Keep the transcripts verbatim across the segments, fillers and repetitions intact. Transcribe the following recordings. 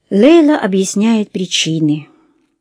Лейла объясняет причины.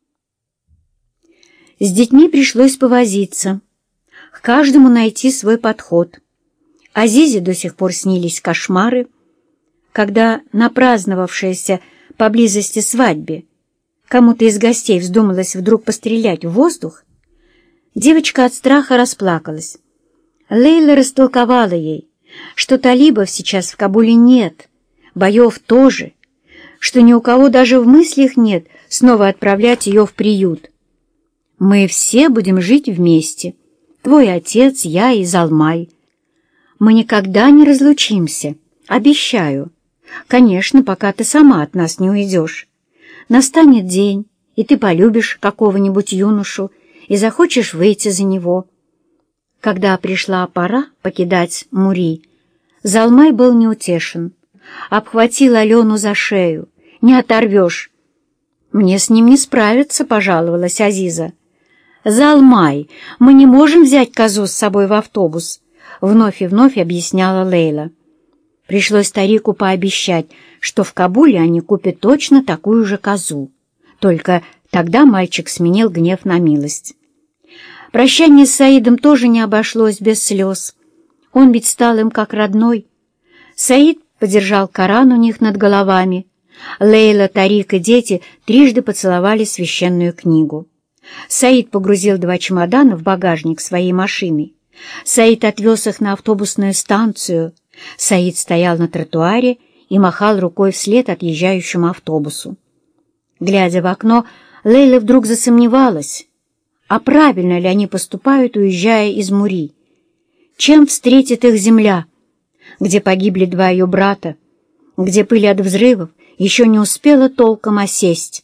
С детьми пришлось повозиться, к каждому найти свой подход. Азизе до сих пор снились кошмары, когда на праздновавшейся поблизости свадьбе кому-то из гостей вздумалось вдруг пострелять в воздух. Девочка от страха расплакалась. Лейла растолковала ей, что талибов сейчас в Кабуле нет, боев тоже, что ни у кого даже в мыслях нет снова отправлять ее в приют. «Мы все будем жить вместе, твой отец, я и Залмай. Мы никогда не разлучимся, обещаю. Конечно, пока ты сама от нас не уйдешь. Настанет день, и ты полюбишь какого-нибудь юношу и захочешь выйти за него». Когда пришла пора покидать Мури, Залмай был неутешен, обхватил Алену за шею. «Не оторвешь». «Мне с ним не справиться», — пожаловалась Азиза. «Залмай, мы не можем взять козу с собой в автобус», — вновь и вновь объясняла Лейла. Пришлось старику пообещать, что в Кабуле они купят точно такую же козу. Только тогда мальчик сменил гнев на милость. Прощание с Саидом тоже не обошлось без слез. Он ведь стал им как родной. Саид подержал Коран у них над головами. Лейла, Тарик и дети трижды поцеловали священную книгу. Саид погрузил два чемодана в багажник своей машины. Саид отвез их на автобусную станцию. Саид стоял на тротуаре и махал рукой вслед отъезжающему автобусу. Глядя в окно, Лейла вдруг засомневалась, а правильно ли они поступают, уезжая из Мури. Чем встретит их земля, где погибли два ее брата, где пыль от взрывов еще не успела толком осесть.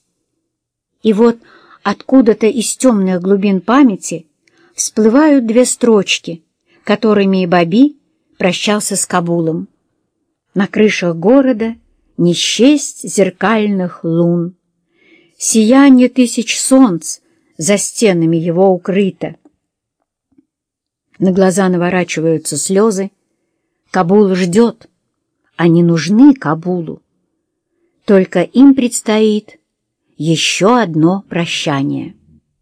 И вот откуда-то из темных глубин памяти всплывают две строчки, которыми и Баби прощался с Кабулом. На крышах города не счесть зеркальных лун, сияние тысяч солнц за стенами его укрыто. На глаза наворачиваются слезы. Кабул ждет. Они нужны Кабулу. Только им предстоит еще одно прощание.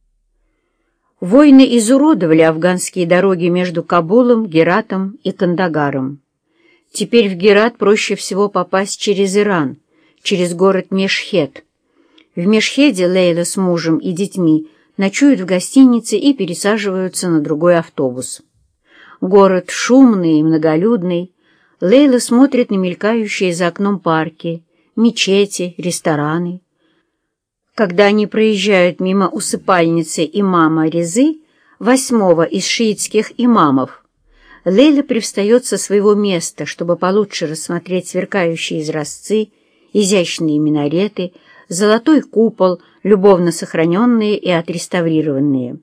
Войны изуродовали афганские дороги между Кабулом, Гератом и Кандагаром. Теперь в Герат проще всего попасть через Иран, через город Мешхед. В Мешхеде Лейла с мужем и детьми ночуют в гостинице и пересаживаются на другой автобус. Город шумный и многолюдный. Лейла смотрит на мелькающие за окном парки, мечети, рестораны. Когда они проезжают мимо усыпальницы имама Резы, восьмого из шиитских имамов, Лейла привстает со своего места, чтобы получше рассмотреть сверкающие изразцы, изящные минареты, золотой купол, любовно сохраненные и отреставрированные.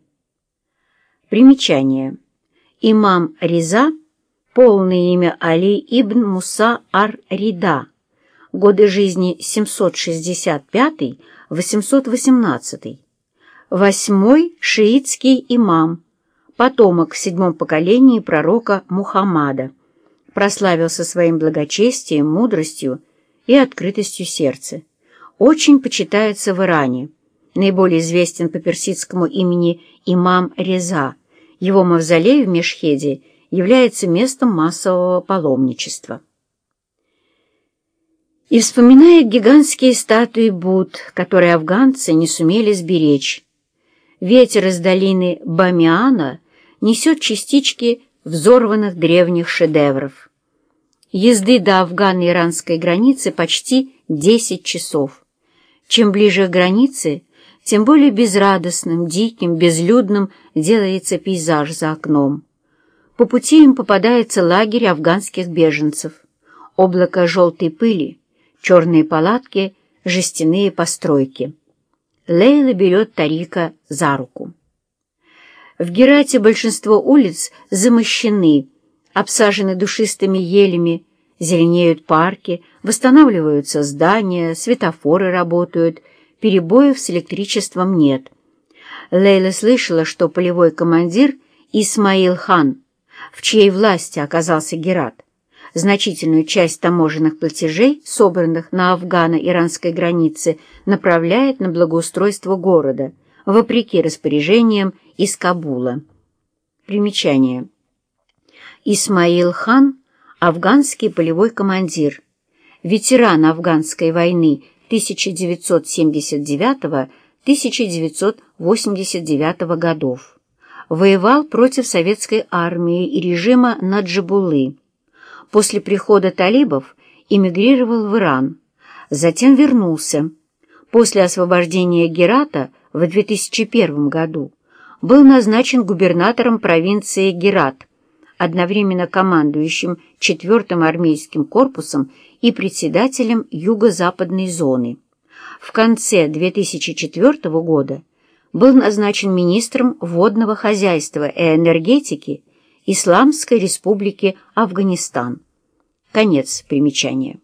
Примечание. Имам Реза, полное имя Али ибн Муса ар-Рида, годы жизни семьсот шестьдесят пятый — восемьсот восемнадцатый, восьмой шиитский имам, потомок в седьмом поколении пророка Мухаммада, прославился своим благочестием, мудростью и открытостью сердца. Очень почитается в Иране, наиболее известен по персидскому имени имам Реза. Его мавзолей в Мешхеде является местом массового паломничества. И вспоминает гигантские статуи Будд, которые афганцы не сумели сберечь. Ветер из долины Бамиана несет частички взорванных древних шедевров. Езды до афгано-иранской границы почти десять часов. Чем ближе к границе, тем более безрадостным, диким, безлюдным делается пейзаж за окном. По пути им попадается лагерь афганских беженцев, облако желтой пыли, черные палатки, жестяные постройки. Лейла берет Тарика за руку. В Герате большинство улиц замощены, обсажены душистыми елями, зеленеют парки, восстанавливаются здания, светофоры работают, перебоев с электричеством нет. Лейла слышала, что полевой командир Исмаил хан, в чьей власти оказался Герат, Значительную часть таможенных платежей, собранных на афгано-иранской границе, направляет на благоустройство города, вопреки распоряжениям из Кабула. Примечание. Исмаил хан – афганский полевой командир, ветеран афганской войны тысяча девятьсот семьдесят девятого — тысяча девятьсот восемьдесят девятого годов. Воевал против советской армии и режима Наджибуллы. После прихода талибов эмигрировал в Иран, затем вернулся. После освобождения Герата в две тысячи первом году был назначен губернатором провинции Герат, одновременно командующим четвёртым армейским корпусом и председателем юго-западной зоны. В конце две тысячи четвёртого года был назначен министром водного хозяйства и энергетики Исламской Республики Афганистан. Конец примечания.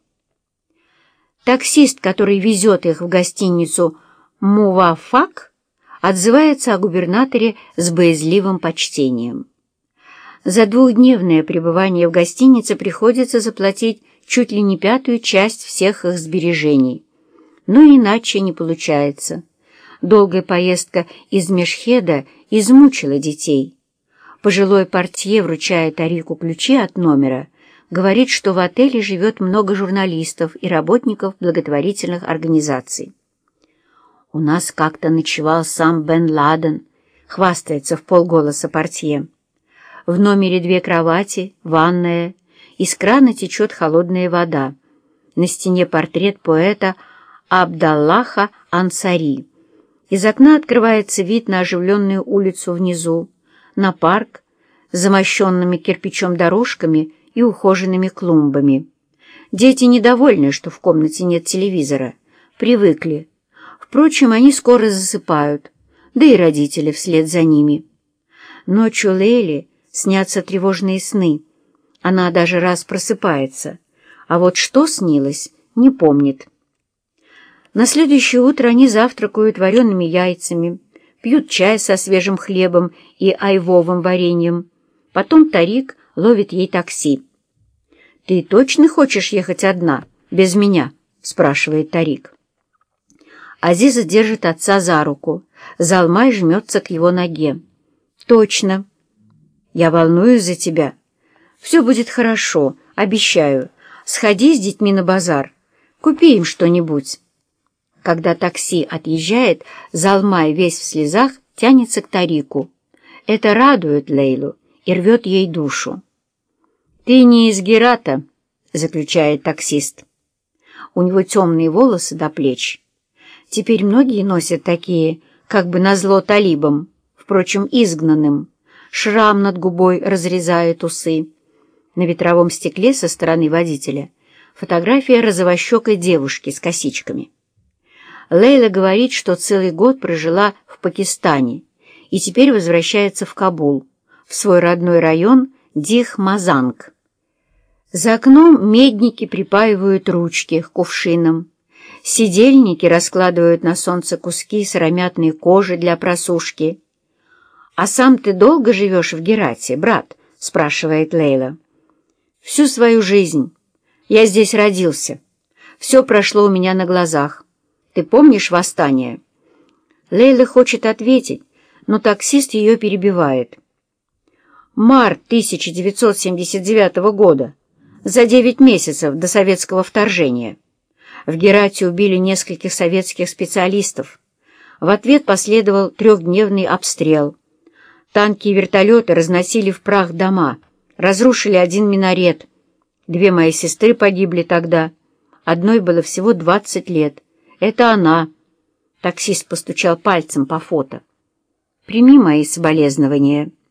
Таксист, который везет их в гостиницу «Муваффак», отзывается о губернаторе с боязливым почтением. За двухдневное пребывание в гостинице приходится заплатить чуть ли не пятую часть всех их сбережений. Но иначе не получается. Долгая поездка из Мешхеда измучила детей. Пожилой портье вручает Тарику ключи от номера, говорит, что в отеле живет много журналистов и работников благотворительных организаций. «У нас как-то ночевал сам Бен Ладен», — хвастается вполголоса портье. В номере две кровати, ванная, из крана течет холодная вода. На стене портрет поэта Абдаллаха Ансари. Из окна открывается вид на оживленную улицу внизу, на парк с замощенными кирпичом дорожками и ухоженными клумбами. Дети недовольны, что в комнате нет телевизора, привыкли. Впрочем, они скоро засыпают, да и родители вслед за ними. Ночью Лейле снятся тревожные сны. Она даже раз просыпается, а вот что снилось, не помнит. На следующее утро они завтракают вареными яйцами, пьют чай со свежим хлебом и айвовым вареньем. Потом Тарик ловит ей такси. «Ты точно хочешь ехать одна, без меня?» — спрашивает Тарик. Азиза держит отца за руку. Залмай жмется к его ноге. «Точно. Я волнуюсь за тебя. Все будет хорошо, обещаю. Сходи с детьми на базар. Купи им что-нибудь». Когда такси отъезжает, Залмай весь в слезах тянется к Тарику. Это радует Лейлу и рвет ей душу. «Ты не из Герата», — заключает таксист. У него темные волосы до плеч. Теперь многие носят такие, как бы назло талибам, впрочем, изгнанным. Шрам над губой разрезает усы. На ветровом стекле со стороны водителя фотография розовощекой девушки с косичками. Лейла говорит, что целый год прожила в Пакистане и теперь возвращается в Кабул, в свой родной район Дих-Мазанг. За окном медники припаивают ручки к кувшинам, сидельники раскладывают на солнце куски сыромятной кожи для просушки. «А сам ты долго живешь в Герате, брат?» — спрашивает Лейла. «Всю свою жизнь. Я здесь родился. Все прошло у меня на глазах. Ты помнишь восстание?» Лейла хочет ответить, но таксист ее перебивает. «Март тысяча девятьсот семьдесят девятого года, за девять месяцев до советского вторжения. В Герате убили нескольких советских специалистов. В ответ последовал трехдневный обстрел. Танки и вертолеты разносили в прах дома, разрушили один минарет. Две мои сестры погибли тогда. Одной было всего двадцать лет. Это она». Таксист постучал пальцем по фото. «Прими мои соболезнования».